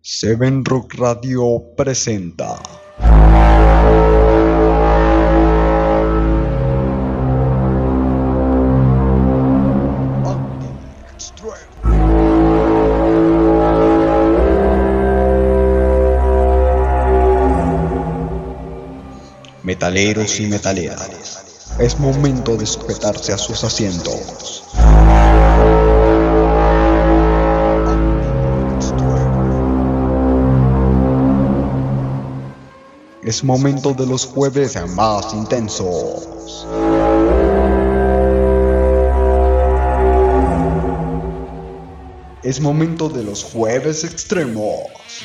Seven Rock Radio presenta Metaleros y metaleras, es momento de sujetarse a sus asientos. Es momento de los jueves más intensos. Es momento de los jueves extremos.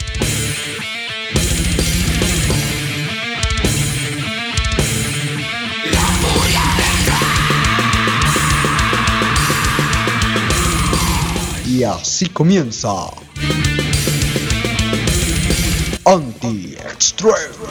Y así comienza Anti-Extreme.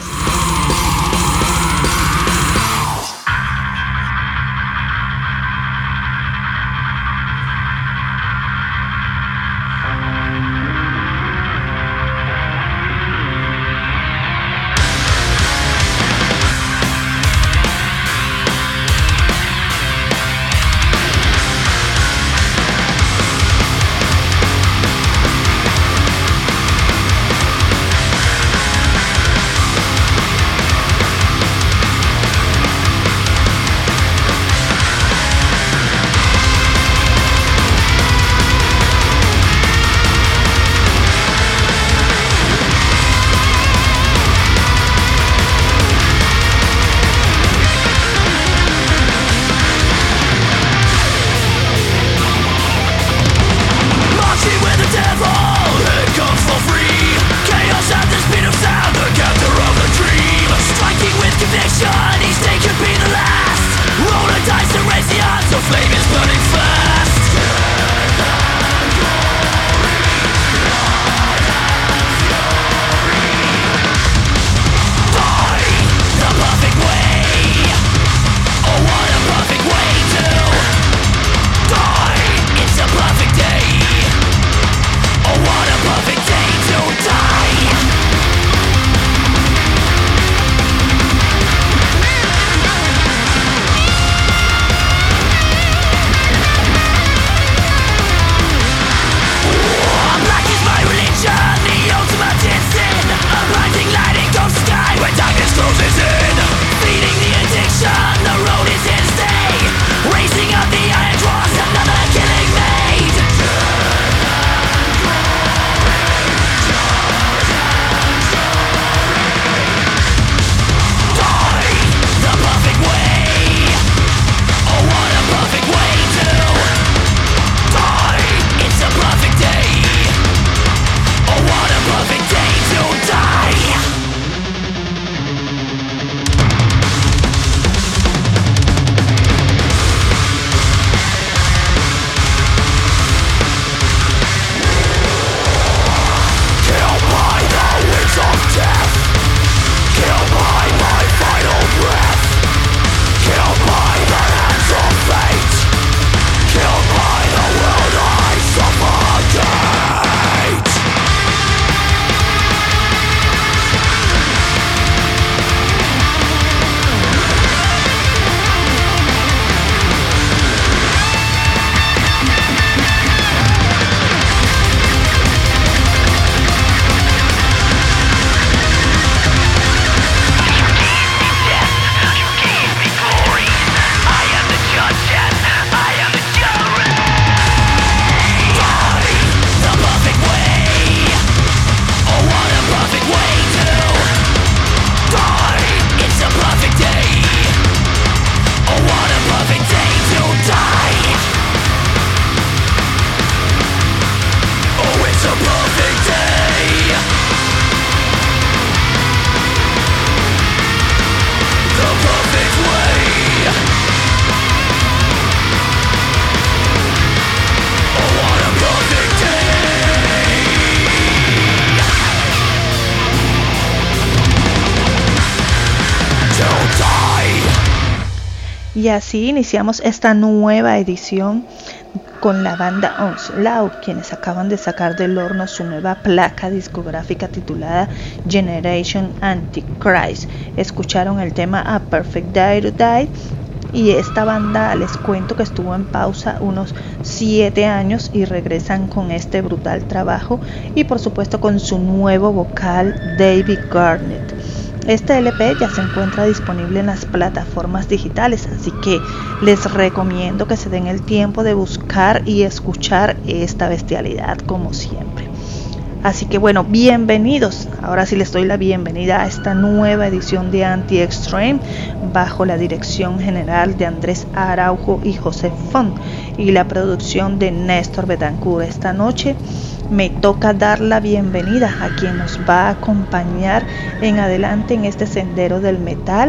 Y así iniciamos esta nueva edición con la banda Onslaught, quienes acaban de sacar del horno su nueva placa discográfica titulada Generation Antichrist. Escucharon el tema A Perfect Day to Die, y esta banda, les cuento que estuvo en pausa unos 7 años y regresan con este brutal trabajo y por supuesto con su nuevo vocal David Garnett. Este LP ya se encuentra disponible en las plataformas digitales, así que les recomiendo que se den el tiempo de buscar y escuchar esta bestialidad como siempre. Así que bueno, bienvenidos. Ahora sí les doy la bienvenida a esta nueva edición de Anti-Extreme bajo la dirección general de Andrés Araujo y José Font y la producción de Néstor Betancourt. Esta noche me toca dar la bienvenida a quien nos va a acompañar en adelante en este sendero del metal,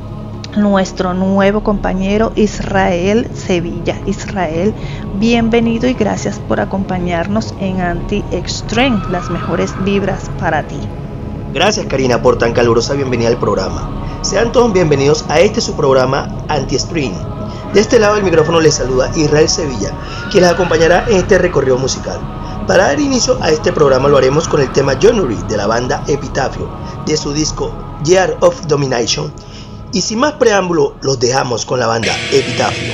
nuestro nuevo compañero Israel Sevilla. Israel, bienvenido y gracias por acompañarnos en Anti-Extreme. Las mejores vibras para ti. Gracias, Karina, por tan calurosa bienvenida al programa. Sean todos bienvenidos a este su programa Anti-Extreme. De este lado del micrófono les saluda Israel Sevilla, quien les acompañará en este recorrido musical. Para dar inicio a este programa lo haremos con el tema January de la banda Epitafio, de su disco Year of Domination. Y sin más preámbulo, los dejamos con la banda Epitafio.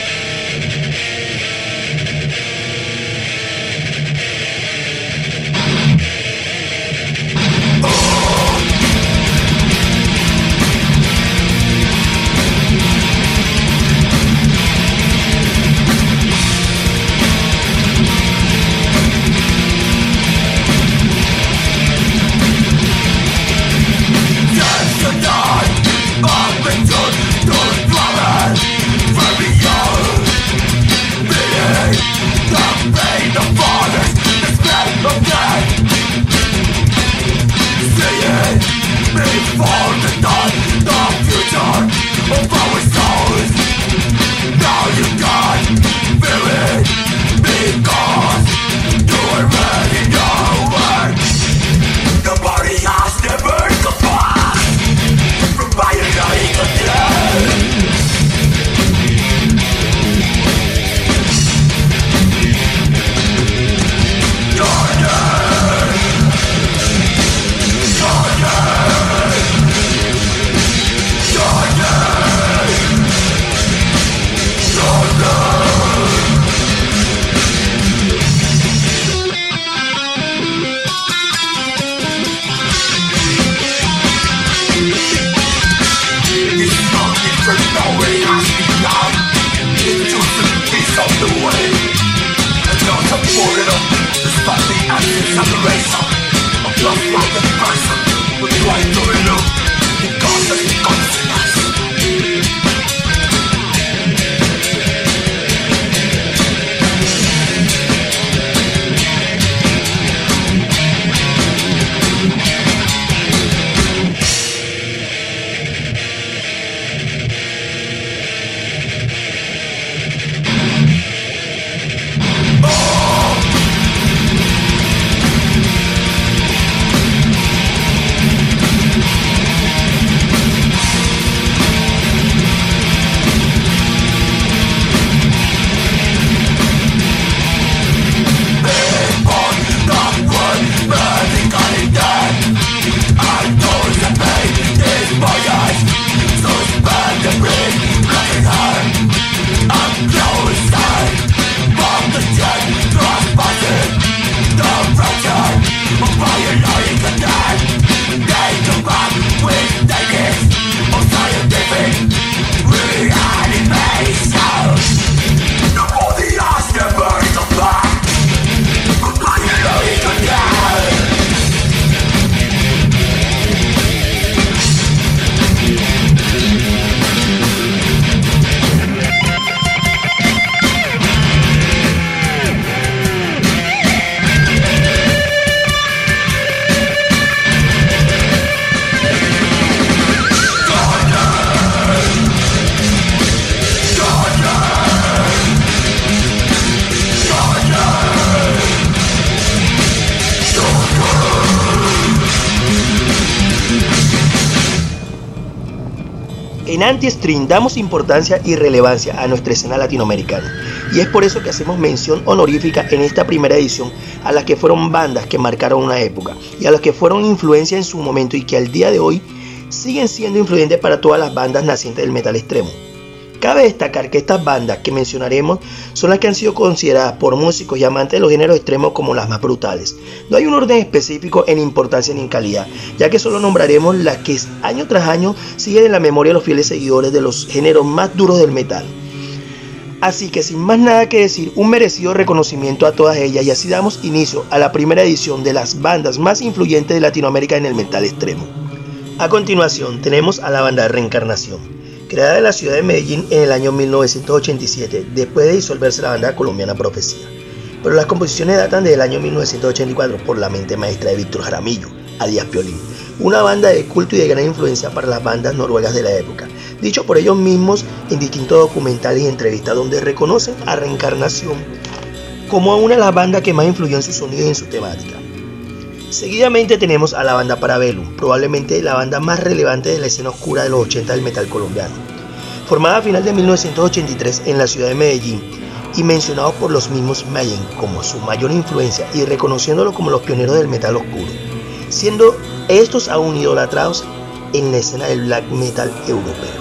En Anti-Extreme damos importancia y relevancia a nuestra escena latinoamericana, y es por eso que hacemos mención honorífica en esta primera edición a las que fueron bandas que marcaron una época y a las que fueron influencia en su momento y que al día de hoy siguen siendo influyentes para todas las bandas nacientes del metal extremo. Cabe destacar que estas bandas que mencionaremos son las que han sido consideradas por músicos y amantes de los géneros extremos como las más brutales. No hay un orden específico en importancia ni en calidad, ya que solo nombraremos las que año tras año siguen en la memoria de los fieles seguidores de los géneros más duros del metal. Así que sin más nada que decir, un merecido reconocimiento a todas ellas, y así damos inicio a la primera edición de las bandas más influyentes de Latinoamérica en el metal extremo. A continuación tenemos a la banda Reencarnación, creada en la ciudad de Medellín en el año 1987, después de disolverse la banda colombiana Profecía. Pero las composiciones datan del año 1984 por la mente maestra de Víctor Jaramillo, alias Piolín, una banda de culto y de gran influencia para las bandas noruegas de la época, dicho por ellos mismos en distintos documentales y entrevistas donde reconocen a Reencarnación como una de las bandas que más influyó en su sonido y en su temática. Seguidamente tenemos a la banda Parabellum, probablemente la banda más relevante de la escena oscura de los 80 del metal colombiano. Formada a final de 1983 en la ciudad de Medellín y mencionados por los mismos Mayhem como su mayor influencia y reconociéndolo como los pioneros del metal oscuro, siendo estos aún idolatrados en la escena del black metal europeo.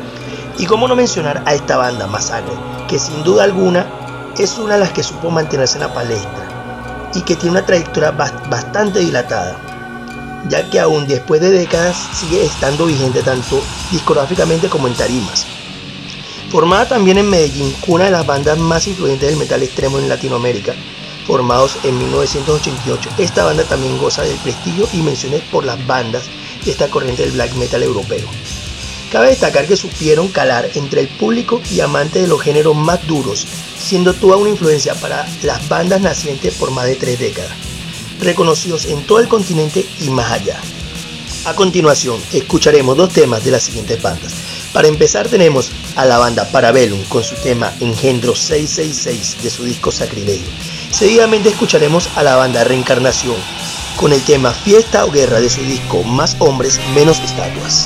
Y cómo no mencionar a esta banda Masacre, que sin duda alguna es una de las que supo mantenerse en la palestra y que tiene una trayectoria bastante dilatada, ya que aún después de décadas sigue estando vigente tanto discográficamente como en tarimas. Formada también en Medellín, una de las bandas más influyentes del metal extremo en Latinoamérica, formados en 1988, esta banda también goza del prestigio y menciones por las bandas de esta corriente del black metal europeo. Cabe destacar que supieron calar entre el público y amantes de los géneros más duros, siendo toda una influencia para las bandas nacientes por más de 3 décadas, reconocidos en todo el continente y más allá. A continuación, escucharemos 2 temas de las siguientes bandas. Para empezar tenemos a la banda Parabellum con su tema Engendro 666 de su disco Sacrilegio. Seguidamente escucharemos a la banda Reencarnación con el tema Fiesta o Guerra de su disco Más Hombres, Menos Estatuas.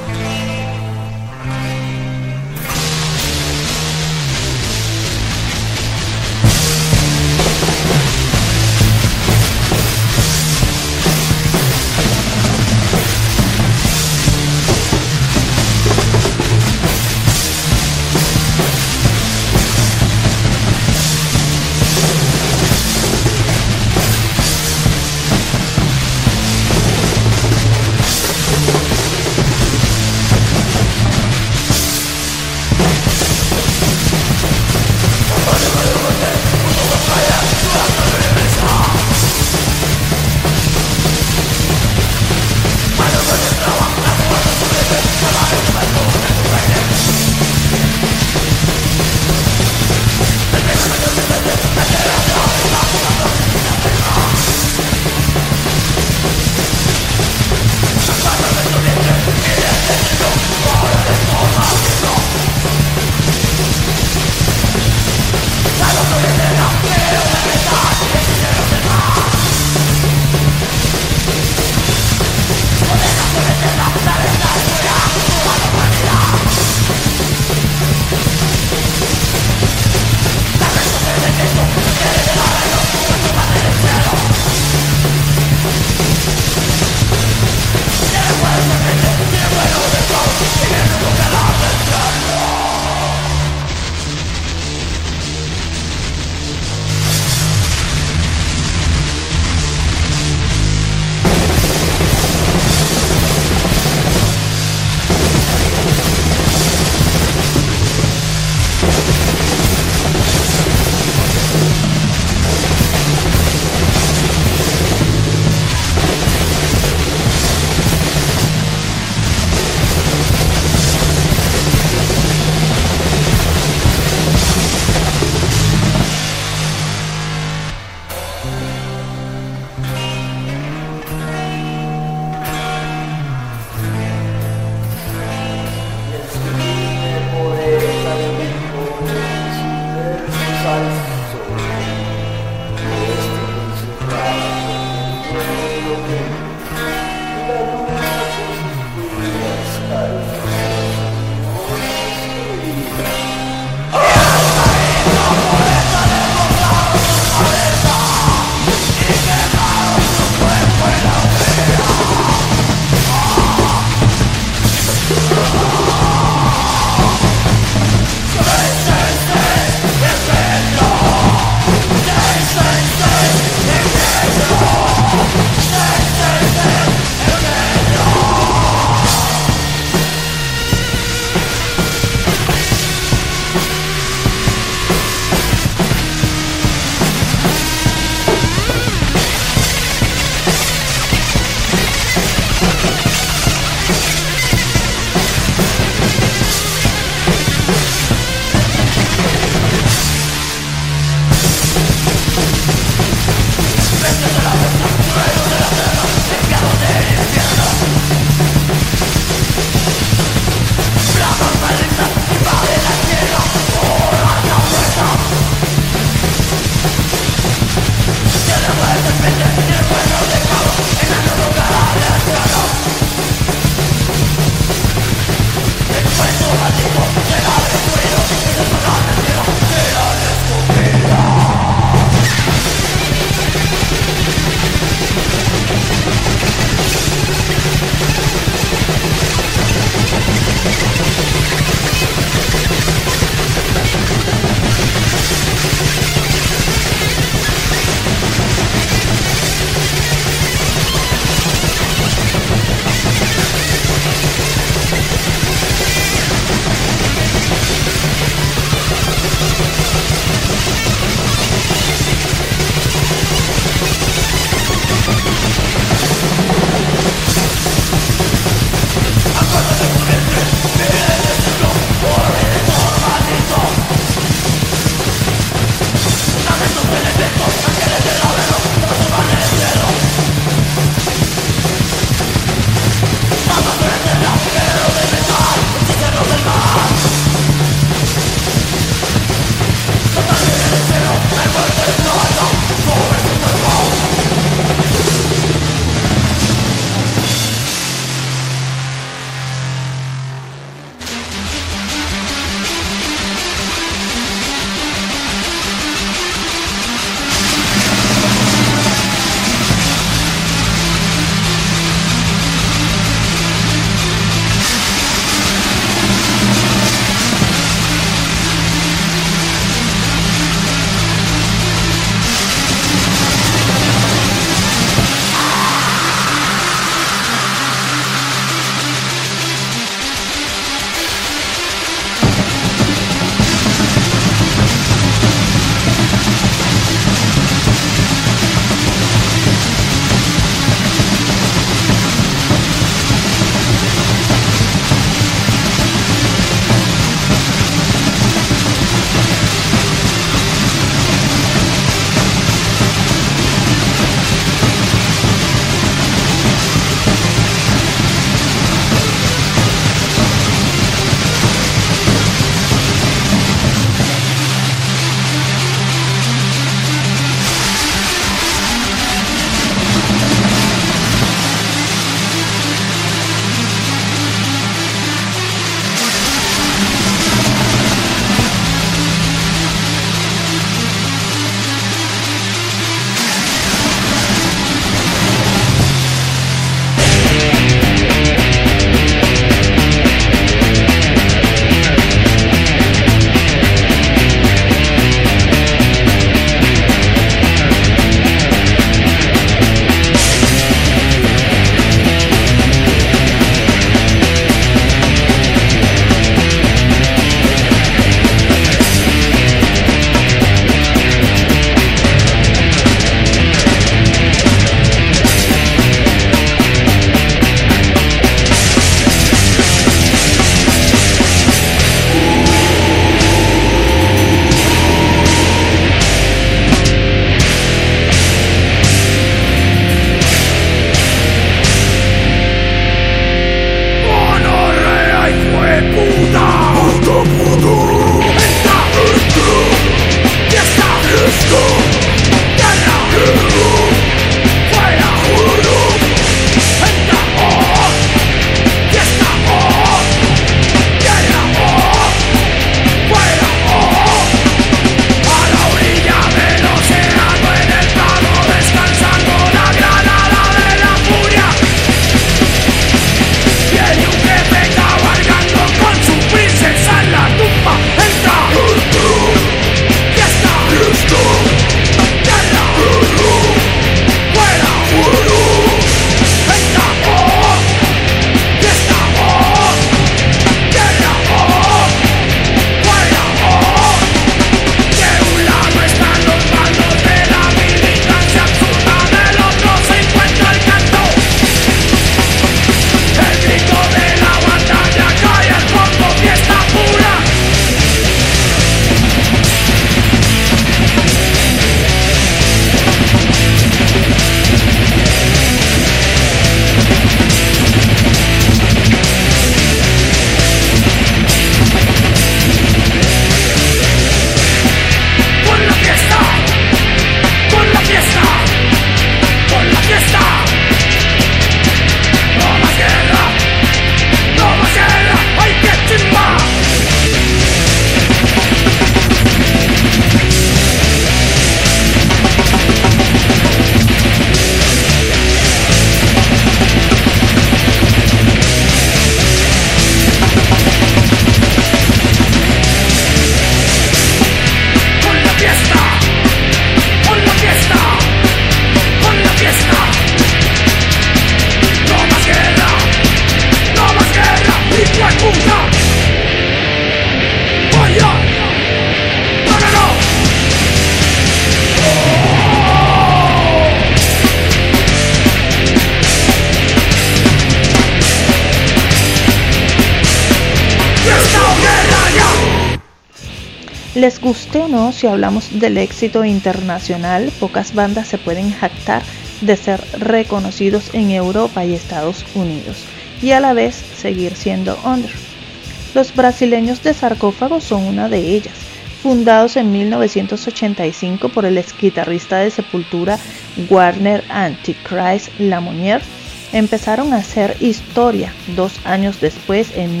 Les guste o no, si hablamos del éxito internacional, pocas bandas se pueden jactar de ser reconocidos en Europa y Estados Unidos y a la vez seguir siendo under. Los brasileños de Sarcófago son una de ellas. Fundados en 1985 por el ex guitarrista de Sepultura Warner Antichrist Lamonier, empezaron a hacer historia 2 años después, en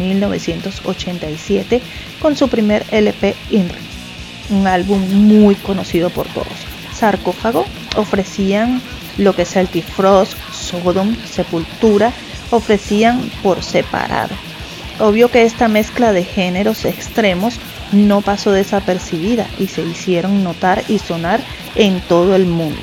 1987, con su primer LP INRI, un álbum muy conocido por todos. Sarcófago ofrecían lo que Celtic Frost, Sodom, Sepultura ofrecían por separado. Obvio que esta mezcla de géneros extremos no pasó desapercibida y se hicieron notar y sonar en todo el mundo.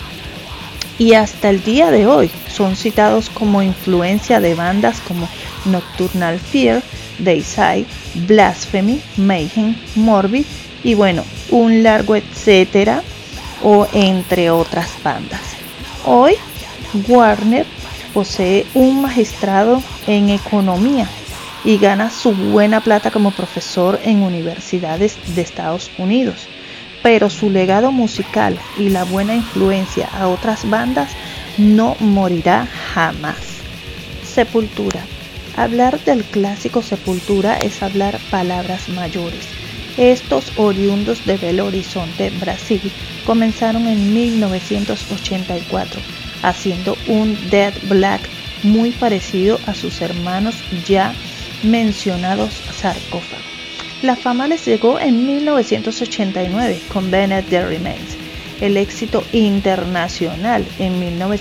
Y hasta el día de hoy son citados como influencia de bandas como Nocturnal Fear, Deicide, Blasphemy, Mayhem, Morbid y bueno, un largo etcétera, o entre otras bandas. Hoy Warner posee un magistrado en economía y gana su buena plata como profesor en universidades de Estados Unidos, pero su legado musical y la buena influencia a otras bandas no morirá jamás. Sepultura. Hablar del clásico Sepultura es hablar palabras mayores. Estos oriundos de Belo Horizonte, Brasil, comenzaron en 1984, haciendo un death black muy parecido a sus hermanos ya mencionados Sarcófago. La fama les llegó en 1989 con Bennett The Remains, el éxito internacional en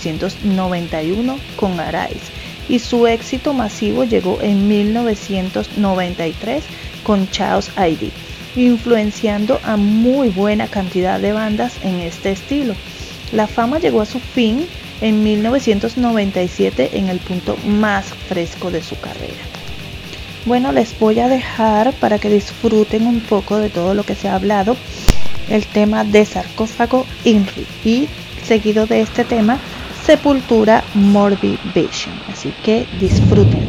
1991 con Arise y su éxito masivo llegó en 1993 con Chaos ID, influenciando a muy buena cantidad de bandas en este estilo. La fama llegó a su fin en 1997 en el punto más fresco de su carrera. Bueno, les voy a dejar para que disfruten un poco de todo lo que se ha hablado, el tema de Sarcófago INRI y seguido de este tema Sepultura Morbid Vision, así que disfrútenlo.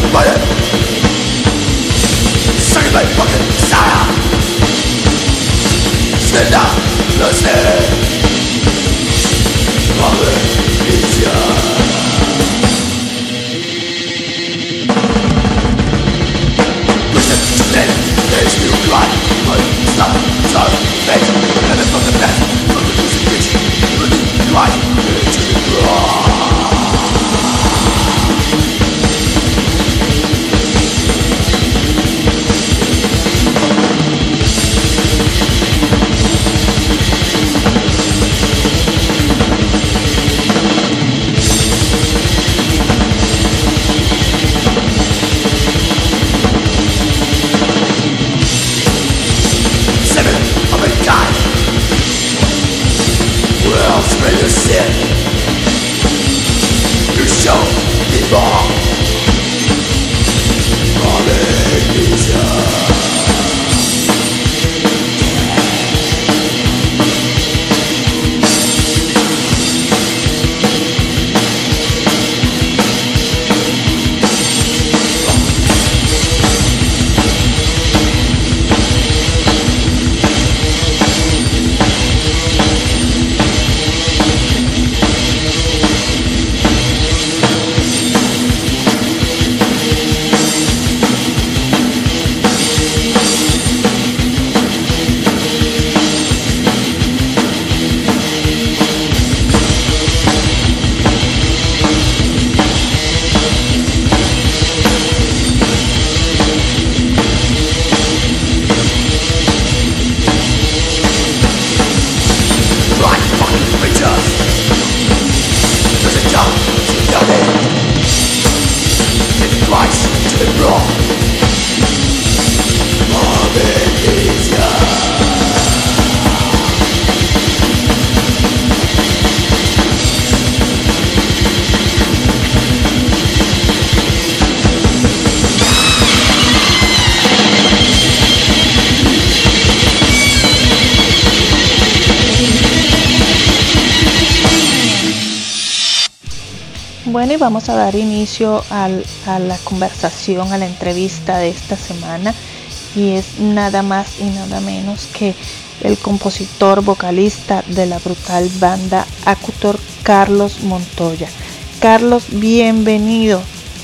Bueno, y vamos a dar inicio a la conversación, a la entrevista de esta semana, y es nada más y nada menos que el compositor vocalista de la brutal banda Acutor, Carlos Montoya. Carlos, bienvenido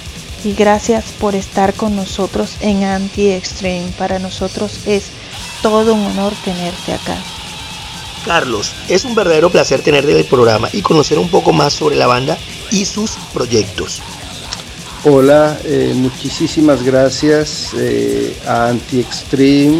y gracias por estar con nosotros en Anti-Extreme. Para nosotros es todo un honor tenerte acá. Carlos, es un verdadero placer tenerte en el programa y conocer un poco más sobre la banda y sus proyectos. Hola, muchísimas gracias a Anti-Extreme,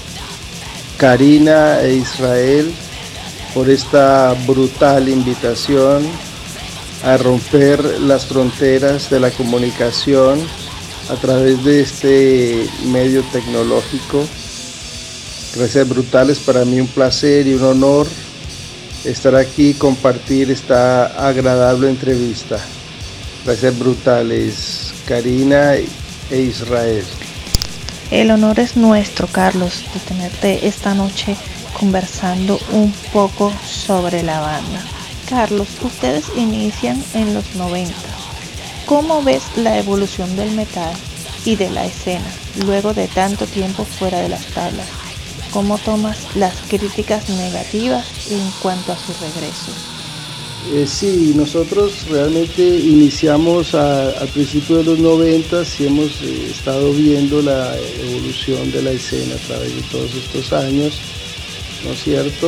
Karina e Israel por esta brutal invitación a romper las fronteras de la comunicación a través de este medio tecnológico. Gracias brutales, para mí un placer y un honor estar aquí y compartir esta agradable entrevista. Gracias brutales, Karina e Israel. El honor es nuestro, Carlos, de tenerte esta noche conversando un poco sobre la banda. Carlos, ustedes inician en los 90. ¿Cómo ves la evolución del metal y de la escena luego de tanto tiempo fuera de las tablas? ¿Cómo tomas las críticas negativas en cuanto a su regreso? Sí, nosotros realmente iniciamos al principio de los 90 y hemos estado viendo la evolución de la escena a través de todos estos años, ¿no es cierto?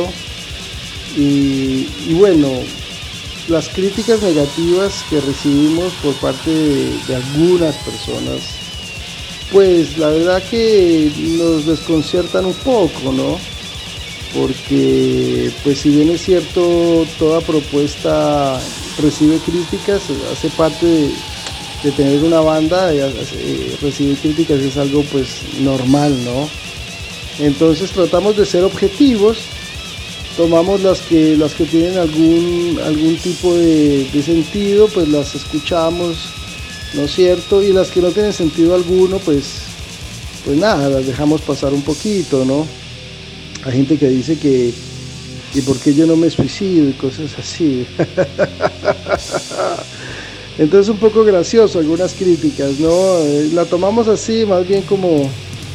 Y bueno, las críticas negativas que recibimos por parte de algunas personas, pues la verdad que nos desconciertan un poco, ¿no? Porque pues si bien es cierto, toda propuesta recibe críticas, hace parte de tener una banda, recibir críticas es algo pues normal, ¿no? Entonces tratamos de ser objetivos, tomamos las que tienen algún tipo de sentido, pues las escuchamos, ¿no es cierto? Y las que no tienen sentido alguno, pues nada, las dejamos pasar un poquito, ¿no? Hay gente que dice que ¿y por qué yo no me suicido? Y cosas así. Entonces un poco gracioso algunas críticas, ¿no? La tomamos así, más bien como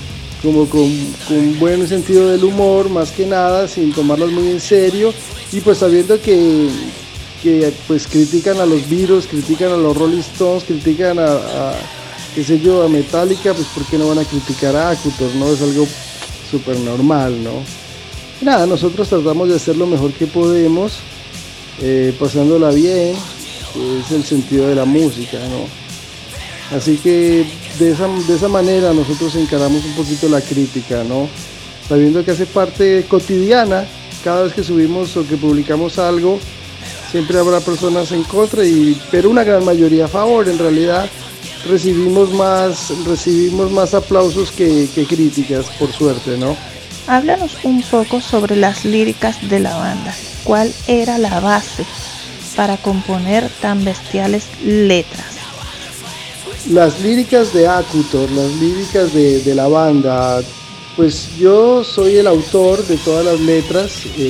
con buen sentido del humor, más que nada, sin tomarlas muy en serio, y pues sabiendo que pues critican a los Beatles, critican a los Rolling Stones, critican a qué sé yo, a Metallica, pues ¿por qué no van a criticar a Acutor, no? Es algo súper normal, ¿no? Y nada, nosotros tratamos de hacer lo mejor que podemos, pasándola bien, es el sentido de la música, ¿no? Así que de esa manera nosotros encaramos un poquito la crítica, ¿no? Sabiendo que hace parte cotidiana, cada vez que subimos o que publicamos algo, siempre habrá personas en contra, pero una gran mayoría a favor. En realidad recibimos más aplausos que críticas, por suerte, ¿no? Háblanos un poco sobre las líricas de la banda. ¿Cuál era la base para componer tan bestiales letras? Las líricas de Acutor, las líricas de la banda, pues yo soy el autor de todas las letras.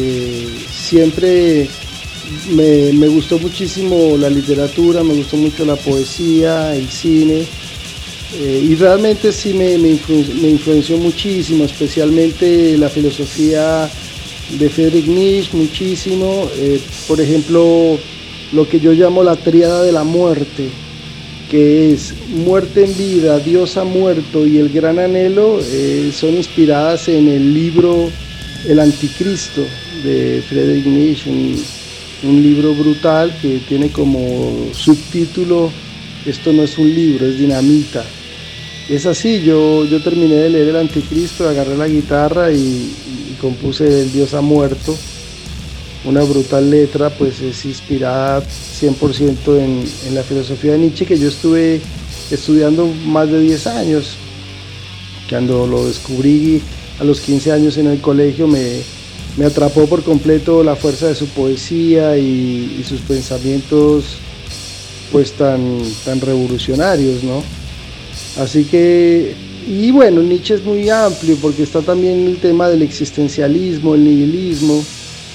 Siempre me gustó muchísimo la literatura, me gustó mucho la poesía, el cine, y realmente sí me influenció muchísimo, especialmente la filosofía de Friedrich Nietzsche, muchísimo. Por ejemplo, lo que yo llamo la tríada de la muerte, que es muerte en vida, Dios ha muerto y el gran anhelo, son inspiradas en el libro El Anticristo de Friedrich Nietzsche, un libro brutal que tiene como subtítulo "Esto no es un libro, es dinamita". Es así, yo terminé de leer El Anticristo, agarré la guitarra y compuse El Dios ha muerto, una brutal letra, pues es inspirada 100% en la filosofía de Nietzsche, que yo estuve estudiando más de 10 años. Cuando lo descubrí a los 15 años en el colegio, me atrapó por completo la fuerza de su poesía y sus pensamientos pues tan revolucionarios, ¿no? Así que, y bueno, Nietzsche es muy amplio porque está también el tema del existencialismo, el nihilismo,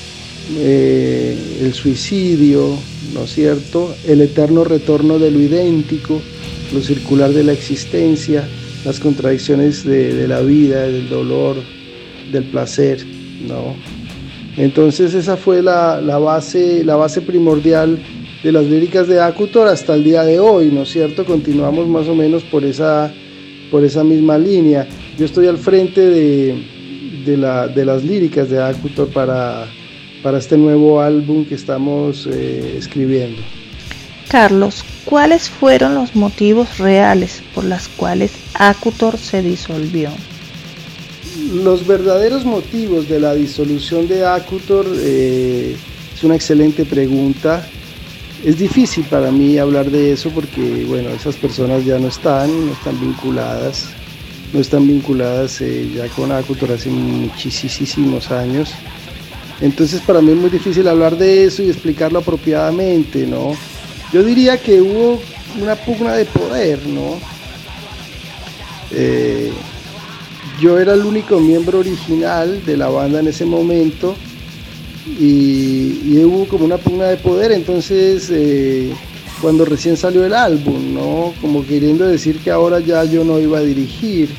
el suicidio, ¿no es cierto?, el eterno retorno de lo idéntico, lo circular de la existencia, las contradicciones de la vida, del dolor, del placer, ¿no? Entonces esa fue la base primordial de las líricas de Acutor hasta el día de hoy, ¿no es cierto? Continuamos más o menos por esa misma línea. Yo estoy al frente de las líricas de Acutor para este nuevo álbum que estamos escribiendo. Carlos, ¿cuáles fueron los motivos reales por los cuales Acutor se disolvió? Los verdaderos motivos de la disolución de Acutor es una excelente pregunta. Es difícil para mí hablar de eso porque, bueno, esas personas ya no están vinculadas ya con Acutor hace muchísimos años. Entonces para mí es muy difícil hablar de eso y explicarlo apropiadamente, ¿no? Yo diría que hubo una pugna de poder, ¿no? Yo era el único miembro original de la banda en ese momento y hubo como una pugna de poder. Entonces cuando recién salió el álbum, ¿no?, como queriendo decir que ahora ya yo no iba a dirigir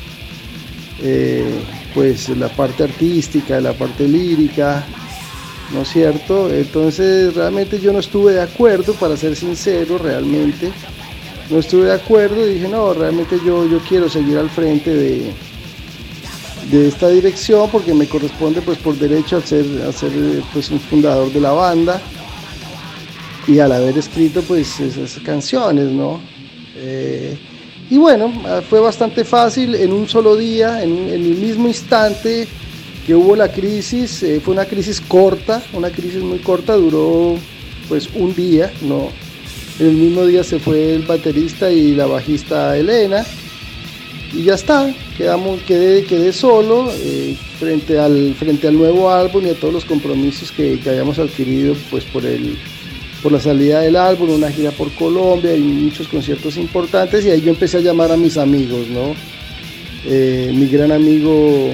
pues la parte artística, la parte lírica, ¿no es cierto? Entonces realmente yo no estuve de acuerdo, para ser sincero, realmente no estuve de acuerdo y dije no, realmente yo quiero seguir al frente de esta dirección porque me corresponde pues por derecho al ser pues un fundador de la banda y al haber escrito pues esas canciones, ¿no? Y bueno, fue bastante fácil en un solo día, en el mismo instante que hubo la crisis. Fue una crisis muy corta, duró pues un día, ¿no? En el mismo día se fue el baterista y la bajista Elena y ya está, quedé solo frente al nuevo álbum y a todos los compromisos que habíamos adquirido pues por la salida del álbum, una gira por Colombia y muchos conciertos importantes, y ahí yo empecé a llamar a mis amigos, ¿no? Mi gran amigo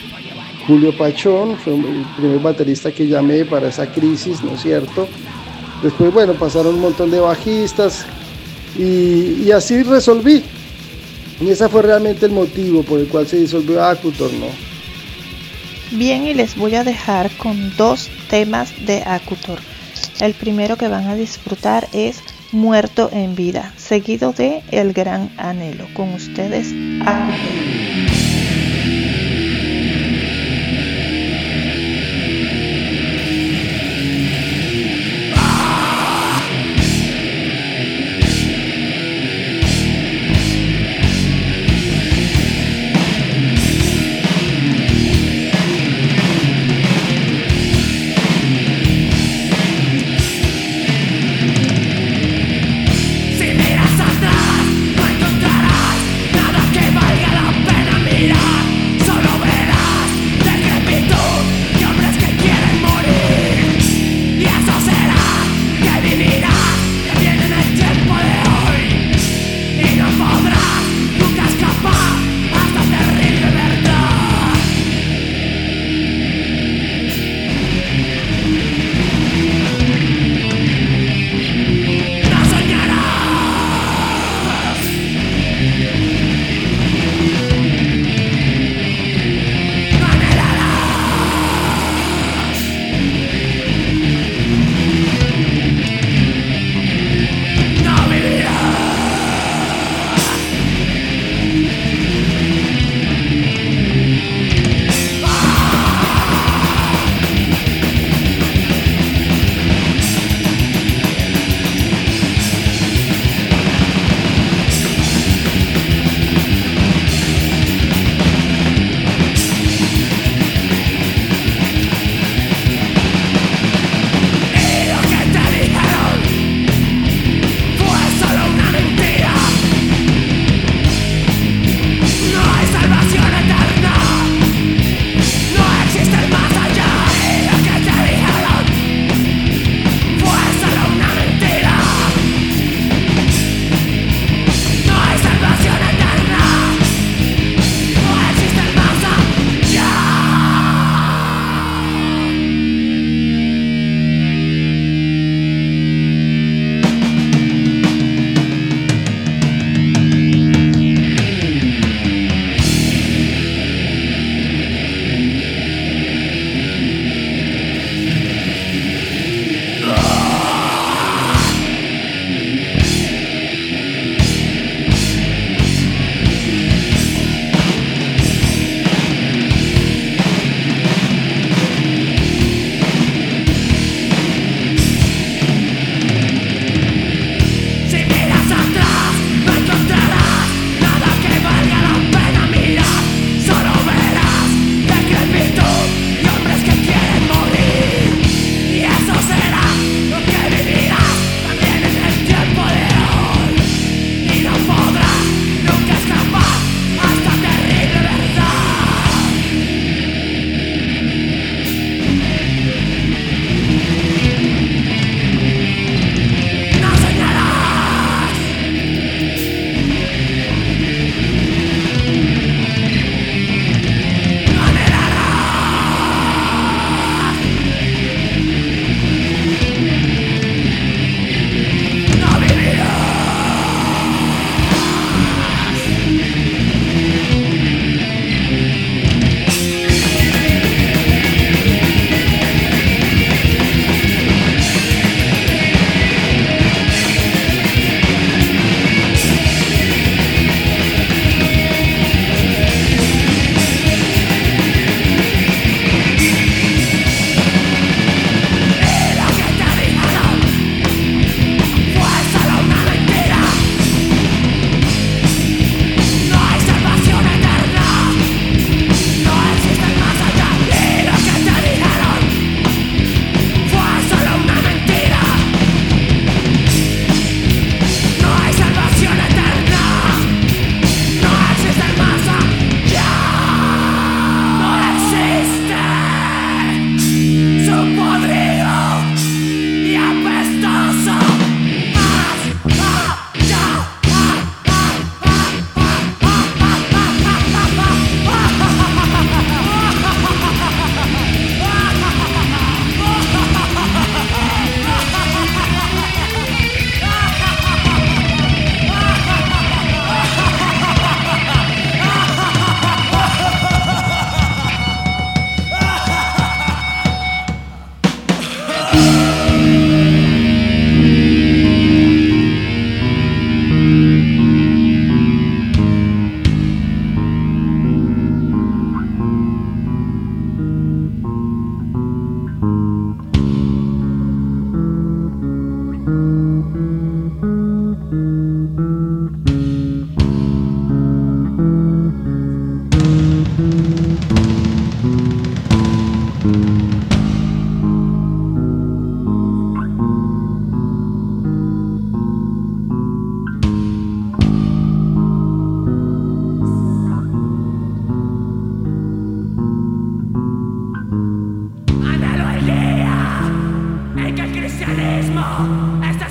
Julio Pachón fue el primer baterista que llamé para esa crisis, ¿no es cierto? Después, bueno, pasaron un montón de bajistas y así resolví. Y ese fue realmente el motivo por el cual se disolvió Acutor, ¿no? Bien, y les voy a dejar con 2 temas de Acutor. El primero que van a disfrutar es Muerto en Vida, seguido de El Gran Anhelo. Con ustedes, Acutor. Si miras atrás, no encontrarás nada que valga la pena.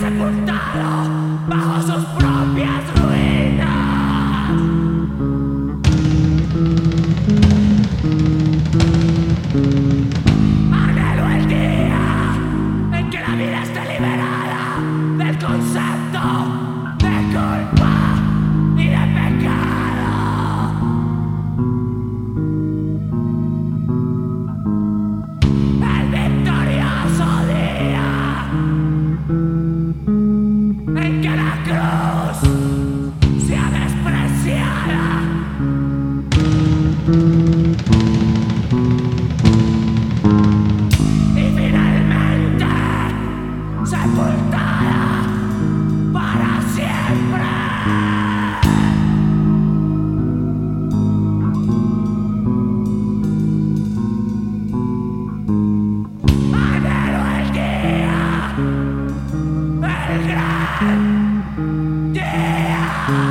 sepultado bajo sus propias ruinas. Anhelo el día en que la vida esté liberada del concepto de culpa y de pecado. El victorioso día en que la cruz sea despreciada. Y finalmente sepultada para siempre. Anhelo el día, el gran día.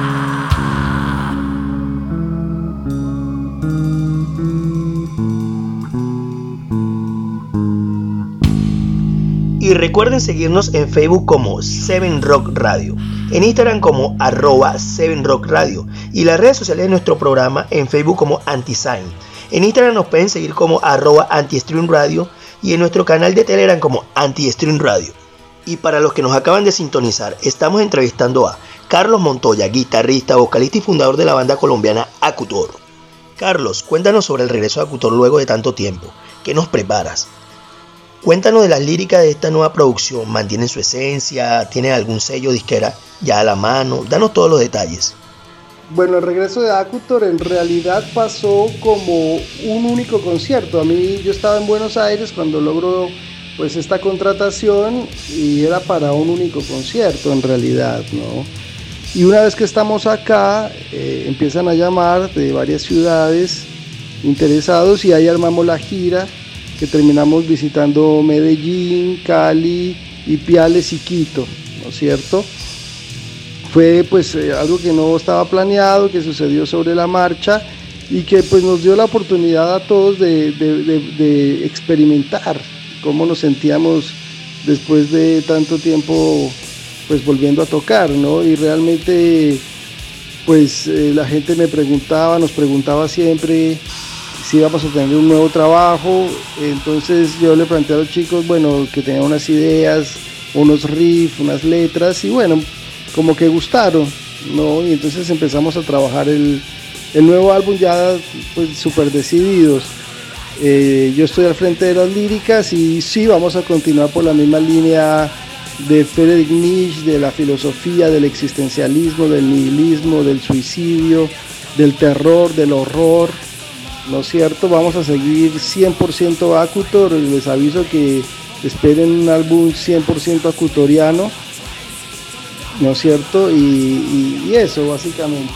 Y recuerden seguirnos en Facebook como 7Rock Radio, en Instagram como @7Rock Radio y las redes sociales de nuestro programa en Facebook como Antisign. En Instagram nos pueden seguir como @AntiStream Radio y en nuestro canal de Telegram como Anti-Stream Radio. Y para los que nos acaban de sintonizar, estamos entrevistando a Carlos Montoya, guitarrista, vocalista y fundador de la banda colombiana Acutor. Carlos, cuéntanos sobre el regreso de Acutor luego de tanto tiempo. ¿Qué nos preparas? Cuéntanos de las líricas de esta nueva producción. ¿Mantienen su esencia? ¿Tienen algún sello disquera ya a la mano? Danos todos los detalles. Bueno, el regreso de Acutor en realidad pasó como un único concierto. Yo estaba en Buenos Aires cuando logró pues esta contratación y era para un único concierto en realidad, ¿no? Y una vez que estamos acá, empiezan a llamar de varias ciudades interesados y ahí armamos la gira, que terminamos visitando Medellín, Cali, Ipiales y Quito, ¿no es cierto? Fue pues algo que no estaba planeado, que sucedió sobre la marcha y que pues nos dio la oportunidad a todos de experimentar cómo nos sentíamos después de tanto tiempo pues volviendo a tocar, ¿no? Y realmente pues la gente nos preguntaba siempre si íbamos a tener un nuevo trabajo. Entonces yo le planteé a los chicos, bueno, que tenían unas ideas, unos riffs, unas letras y bueno, como que gustaron, ¿no? Y entonces empezamos a trabajar el nuevo álbum ya pues súper decididos. Yo estoy al frente de las líricas y sí, vamos a continuar por la misma línea de Friedrich Nietzsche, de la filosofía, del existencialismo, del nihilismo, del suicidio, del terror, del horror, ¿no es cierto? Vamos a seguir 100% Acutor. Les aviso que esperen un álbum 100% acutoriano, ¿no es cierto? Y eso básicamente.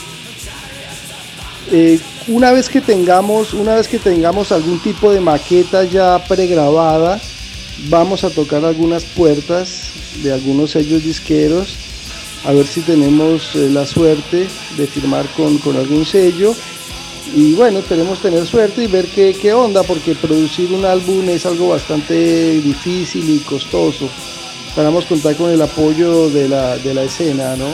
Una vez que tengamos algún tipo de maqueta ya pregrabada, vamos a tocar algunas puertas de algunos sellos disqueros, a ver si tenemos la suerte de firmar con algún sello. Y bueno, esperemos tener suerte y ver qué onda, porque producir un álbum es algo bastante difícil y costoso. Esperamos contar con el apoyo de la escena, ¿no?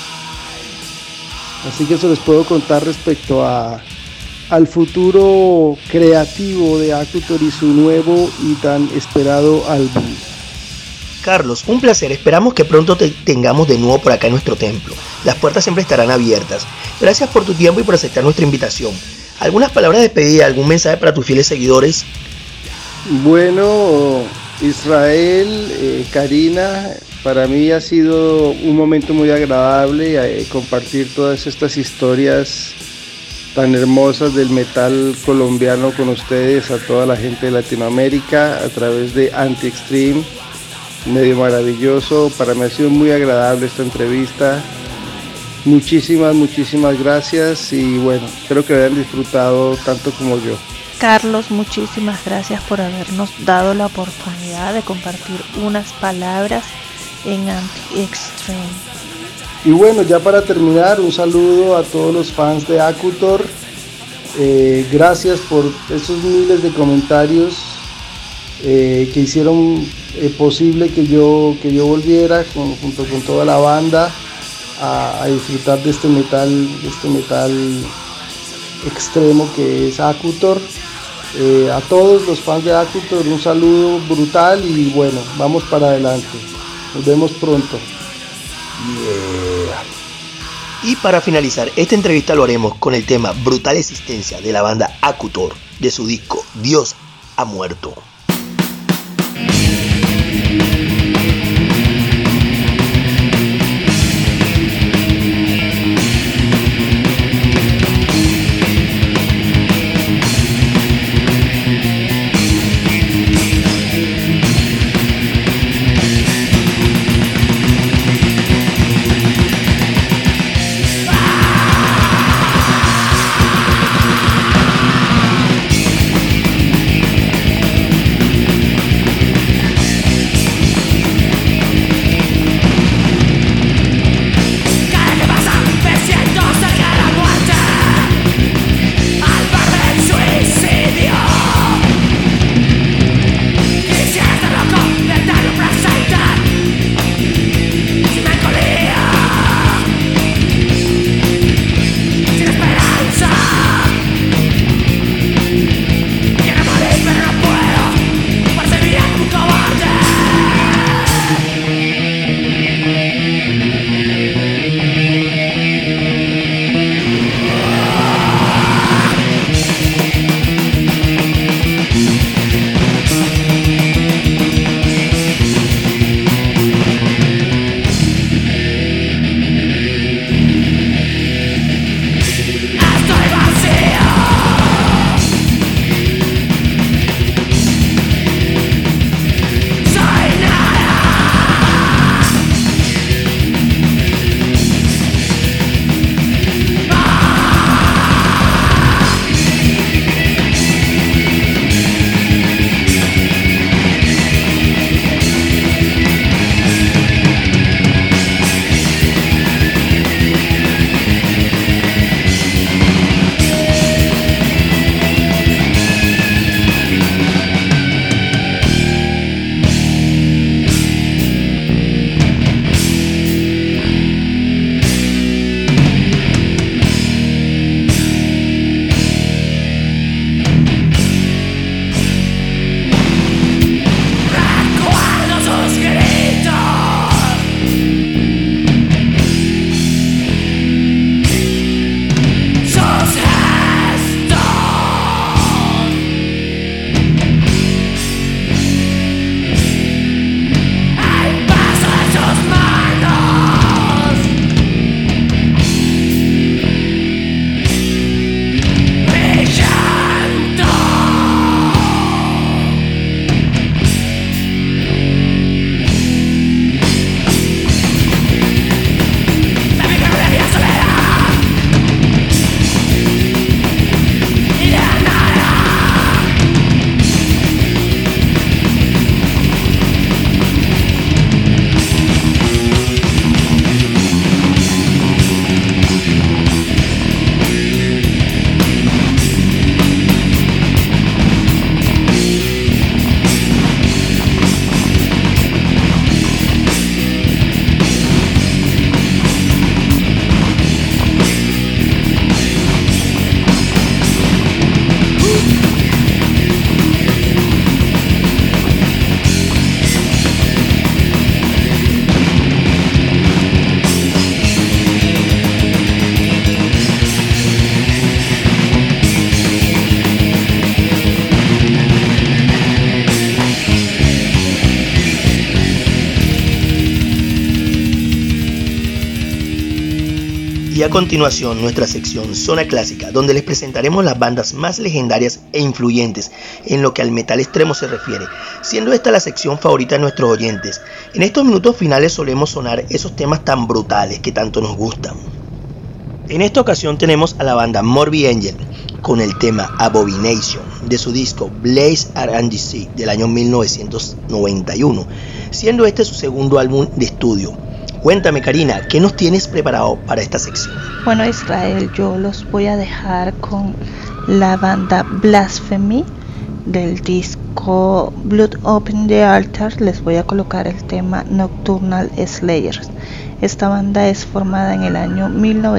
Así que eso les puedo contar respecto al futuro creativo de Acutor y su nuevo y tan esperado álbum. Carlos, un placer. Esperamos que pronto te tengamos de nuevo por acá en nuestro templo. Las puertas siempre estarán abiertas. Gracias por tu tiempo y por aceptar nuestra invitación. ¿Algunas palabras de despedida, algún mensaje para tus fieles seguidores? Bueno, Israel, Karina, para mí ha sido un momento muy agradable compartir todas estas historias tan hermosas del metal colombiano con ustedes, a toda la gente de Latinoamérica, a través de Anti-Extreme, medio maravilloso. Para mí ha sido muy agradable esta entrevista. Muchísimas gracias y bueno, espero que lo hayan disfrutado tanto como yo. Carlos, muchísimas gracias por habernos dado la oportunidad de compartir unas palabras en Anti-Extreme. Y bueno, ya para terminar, un saludo a todos los fans de Acutor. Gracias por esos miles de comentarios que hicieron posible que yo volviera junto con toda la banda a disfrutar de este metal extremo que es Acutor. A todos los fans de Acutor un saludo brutal y bueno, vamos para adelante. Nos vemos pronto. Y para finalizar esta entrevista lo haremos con el tema Brutal Existencia de la banda Acutor, de su disco Dios ha muerto. Y a continuación nuestra sección Zona Clásica, donde les presentaremos las bandas más legendarias e influyentes en lo que al metal extremo se refiere, siendo esta la sección favorita de nuestros oyentes. En estos minutos finales solemos sonar esos temas tan brutales que tanto nos gustan. En esta ocasión tenemos a la banda Morbid Angel con el tema Abomination de su disco Blaze RNGC del año 1991, siendo este su segundo álbum de estudio. Cuéntame, Karina, ¿qué nos tienes preparado para esta sección? Bueno, Israel, yo los voy a dejar con la banda Blasphemy del disco disco Blood Open the Altar les voy a colocar el tema Nocturnal Slayers. Esta banda es formada en el año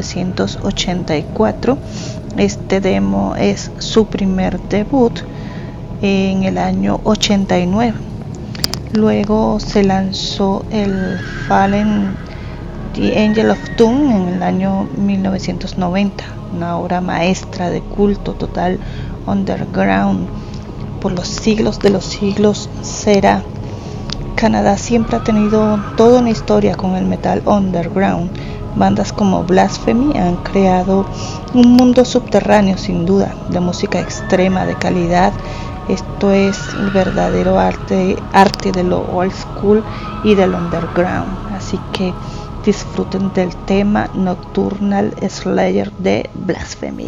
1984. Este demo es su primer debut en el año 89. Luego se lanzó el Fallen The Angel of Doom en el año 1990, una obra maestra de culto total underground por los siglos de los siglos será. Canadá siempre ha tenido toda una historia con el metal underground. Bandas como Blasphemy han creado un mundo subterráneo sin duda, de música extrema, de calidad. Esto es el verdadero arte de lo old school y del underground. Así que disfruten del tema Nocturnal Slayer de Blasphemy.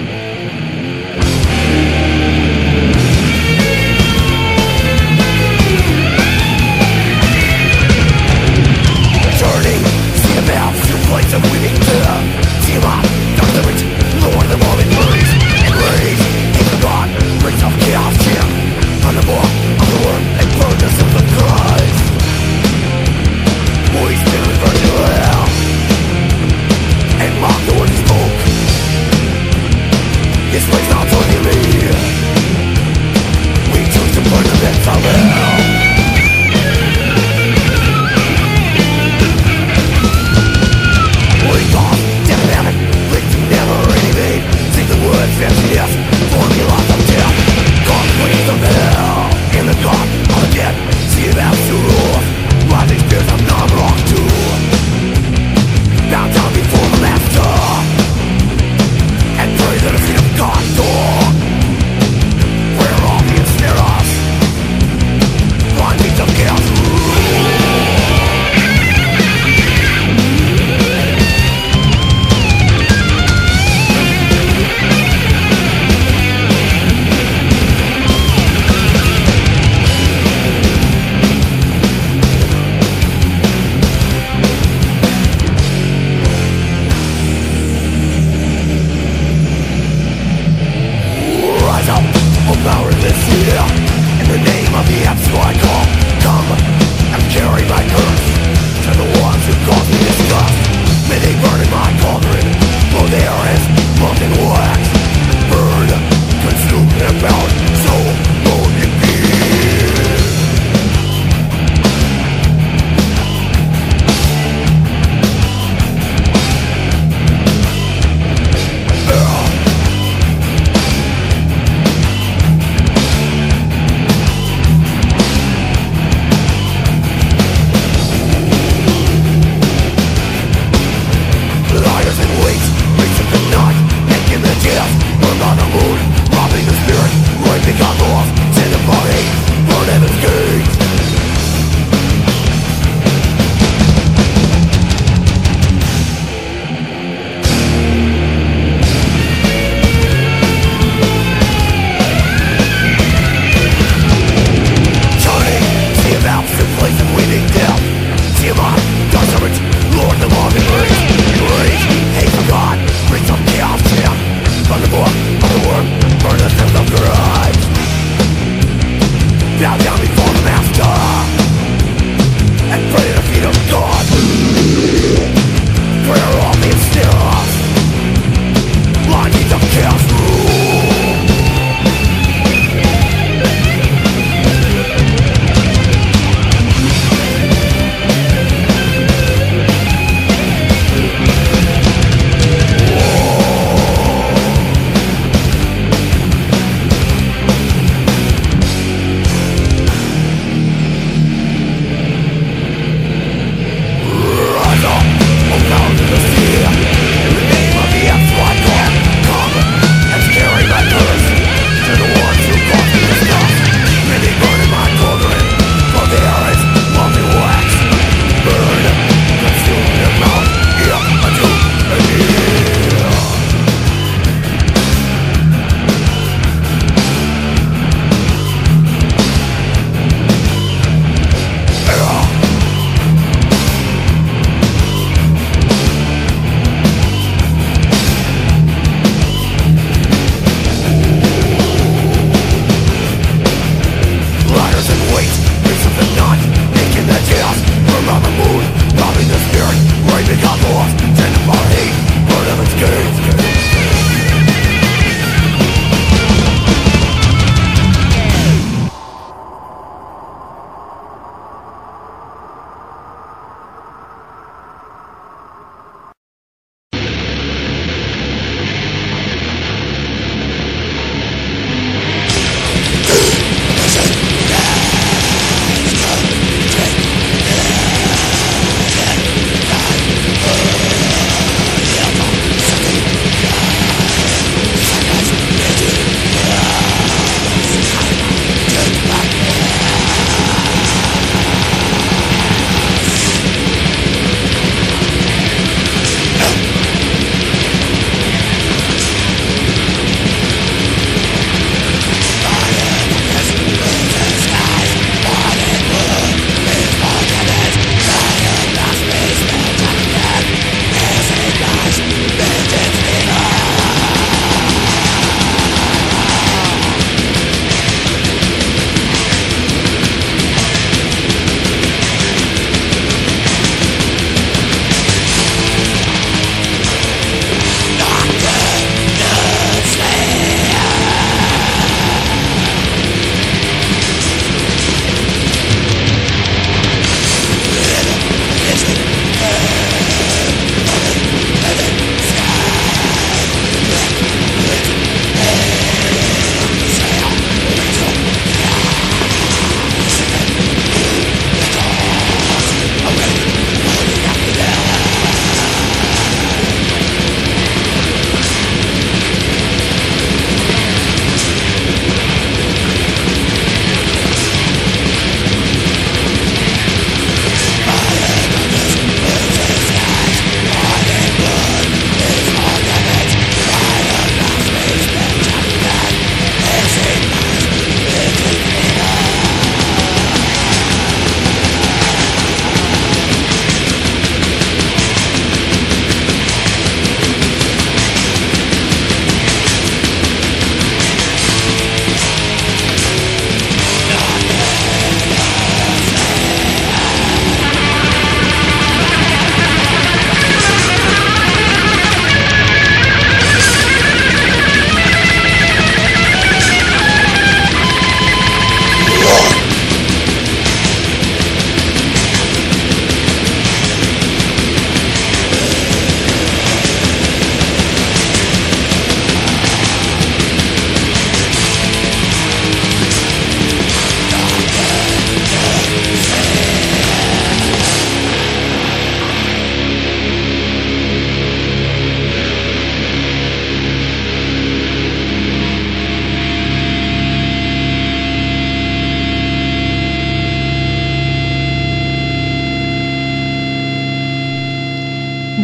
Place of weaving terror, team up, Dr. Rich, Lord of all injuries, and rage, keep the God, Prince of Chaos, cheer, on the war of the world, and furnace of the Christ. We still burn to hell, and mock the word he spoke.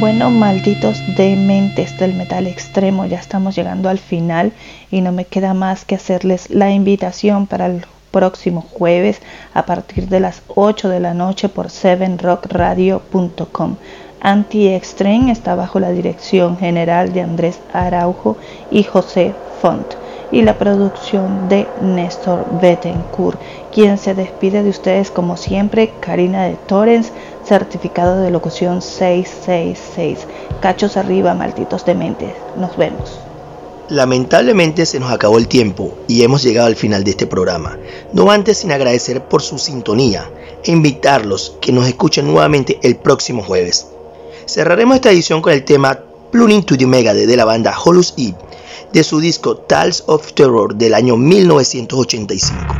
Bueno, malditos dementes del metal extremo, ya estamos llegando al final y no me queda más que hacerles la invitación para el próximo jueves a partir de las 8 de la noche por 7rockradio.com. Anti-Extreme está bajo la dirección general de Andrés Araujo y José Font y la producción de Néstor Bettencourt. Quien se despide de ustedes como siempre, Karina de Torrens, certificado de locución 666. Cachos arriba, malditos dementes. Nos vemos. Lamentablemente se nos acabó el tiempo y hemos llegado al final de este programa. No antes sin agradecer por su sintonía e invitarlos que nos escuchen nuevamente el próximo jueves. Cerraremos esta edición con el tema Plunging to the Megadeth de la banda Horus Eve, de su disco Tales of Terror del año 1985.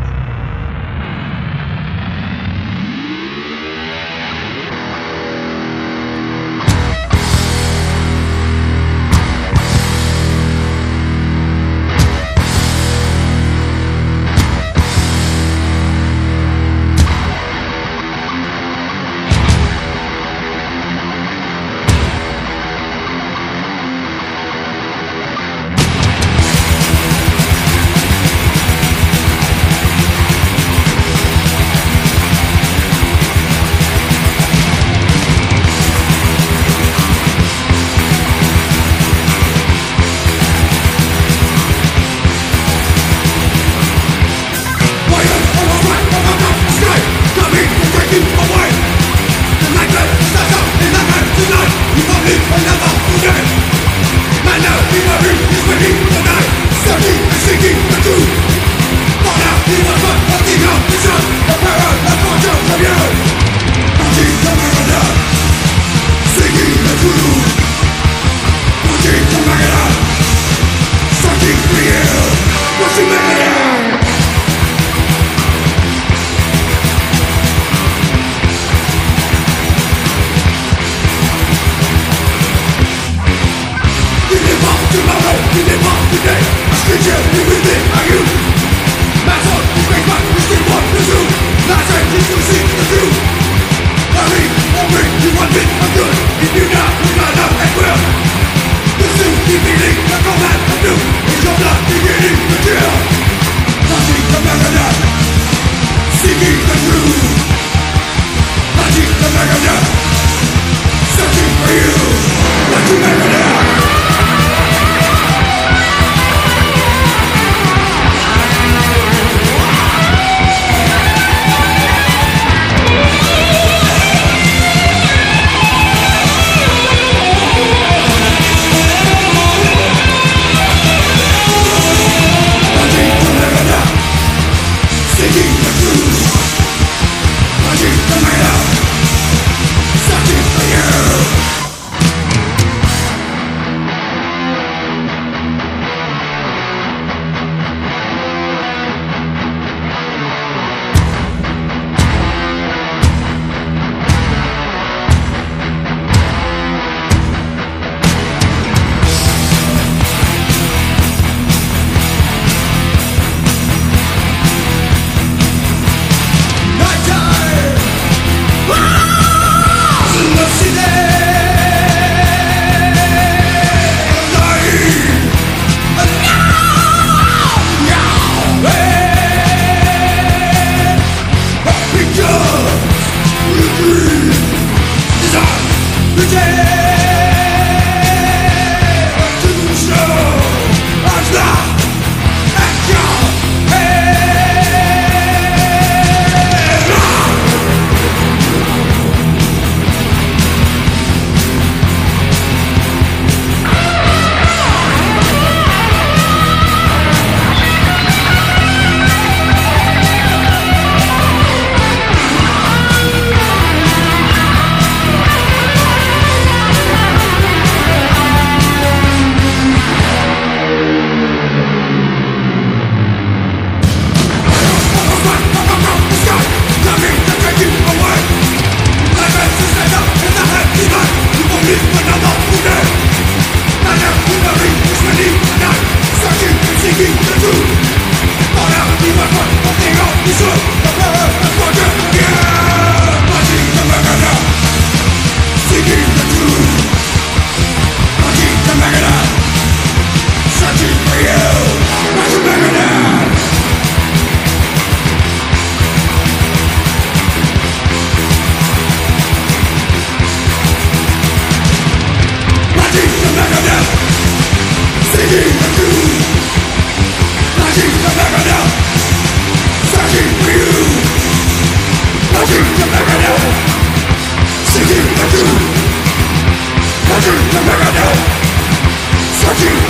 Searching